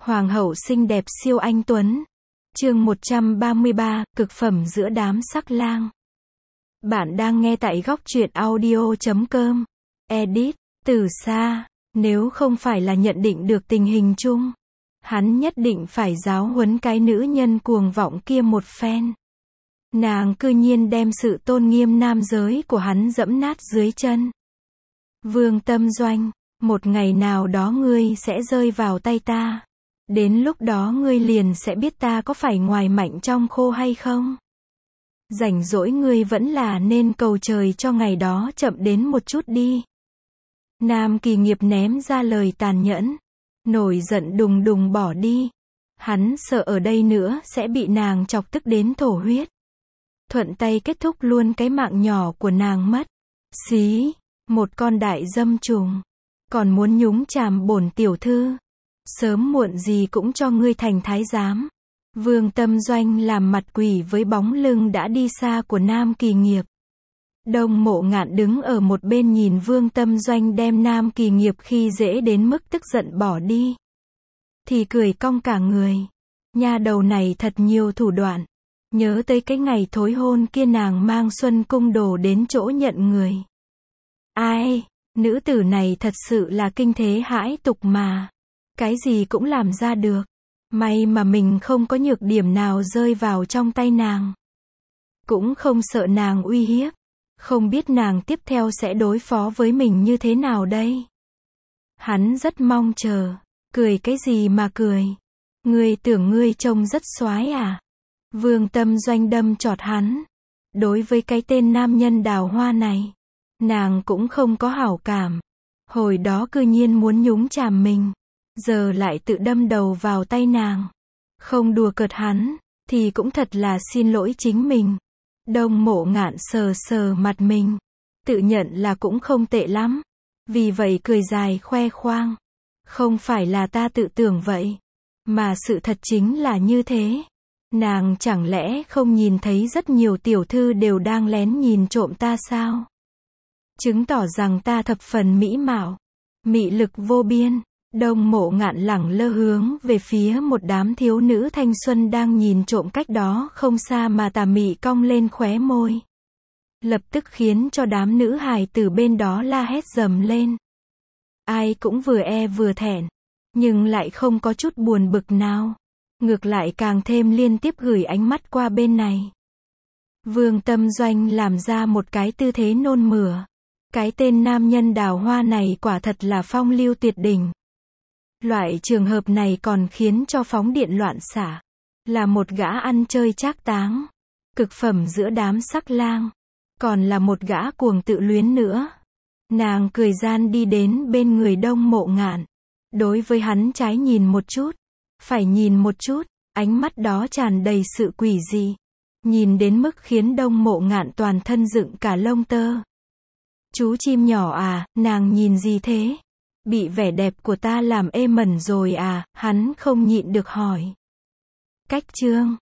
Hoàng hậu xinh đẹp siêu anh tuấn. Chương 133, cực phẩm giữa đám sắc lang. Bạn đang nghe tại góc truyện audio.com. Edit, từ xa, nếu không phải là nhận định được tình hình chung, hắn nhất định phải giáo huấn cái nữ nhân cuồng vọng kia một phen. Nàng cư nhiên đem sự tôn nghiêm nam giới của hắn dẫm nát dưới chân. Vương Tâm Doanh, một ngày nào đó ngươi sẽ rơi vào tay ta. Đến lúc đó ngươi liền sẽ biết ta có phải ngoài mạnh trong khô hay không. Rảnh rỗi ngươi vẫn là nên cầu trời cho ngày đó chậm đến một chút đi. Nam Kỳ Nghiệp ném ra lời tàn nhẫn. Nổi giận đùng đùng bỏ đi. Hắn sợ ở đây nữa sẽ bị nàng chọc tức đến thổ huyết. Thuận tay kết thúc luôn cái mạng nhỏ của nàng mất. Xí, một con đại dâm trùng. Còn muốn nhúng chàm bổn tiểu thư. Sớm muộn gì cũng cho ngươi thành thái giám. Vương Tâm Doanh làm mặt quỷ với bóng lưng đã đi xa của Nam Kỳ Nghiệp. Đông Mộ Ngạn đứng ở một bên nhìn Vương Tâm Doanh đem Nam Kỳ Nghiệp khi dễ đến mức tức giận bỏ đi. Thì cười cong cả người. Nha đầu này thật nhiều thủ đoạn. Nhớ tới cái ngày thối hôn kia nàng mang Xuân Cung đồ đến chỗ nhận người. Ai, nữ tử này thật sự là kinh thế hãi tục mà. Cái gì cũng làm ra được. May mà mình không có nhược điểm nào rơi vào trong tay nàng. Cũng không sợ nàng uy hiếp. Không biết nàng tiếp theo sẽ đối phó với mình như thế nào đây. Hắn rất mong chờ. Cười cái gì mà cười. Ngươi tưởng ngươi trông rất xoái à. Vương Tâm Doanh đâm chọt hắn. Đối với cái tên nam nhân đào hoa này, nàng cũng không có hảo cảm. Hồi đó cư nhiên muốn nhúng chàm mình. Giờ lại tự đâm đầu vào tay nàng. Không đùa cợt hắn, thì cũng thật là xin lỗi chính mình. Đông Mộ Ngạn sờ sờ mặt mình. Tự nhận là cũng không tệ lắm. Vì vậy cười dài khoe khoang. Không phải là ta tự tưởng vậy. Mà sự thật chính là như thế. Nàng chẳng lẽ không nhìn thấy rất nhiều tiểu thư đều đang lén nhìn trộm ta sao? Chứng tỏ rằng ta thập phần mỹ mạo. Mị lực vô biên. Đông Mộ Ngạn lẳng lơ hướng về phía một đám thiếu nữ thanh xuân đang nhìn trộm cách đó không xa mà tà mị cong lên khóe môi. Lập tức khiến cho đám nữ hài từ bên đó la hét dầm lên. Ai cũng vừa e vừa thẹn, nhưng lại không có chút buồn bực nào. Ngược lại càng thêm liên tiếp gửi ánh mắt qua bên này. Vương Tâm Doanh làm ra một cái tư thế nôn mửa. Cái tên nam nhân đào hoa này quả thật là phong lưu tuyệt đỉnh. Loại trường hợp này còn khiến cho phóng điện loạn xả. Là một gã ăn chơi trác táng. Cực phẩm giữa đám sắc lang. Còn là một gã cuồng tự luyến nữa. Nàng cười gian đi đến bên người Đông Mộ Ngạn. Đối với hắn trái nhìn một chút. Phải nhìn một chút. Ánh mắt đó tràn đầy sự quỷ dị. Nhìn đến mức khiến Đông Mộ Ngạn toàn thân dựng cả lông tơ. Chú chim nhỏ à, nàng nhìn gì thế? Bị vẻ đẹp của ta làm ê mẩn rồi à, hắn không nhịn được hỏi. Cách chương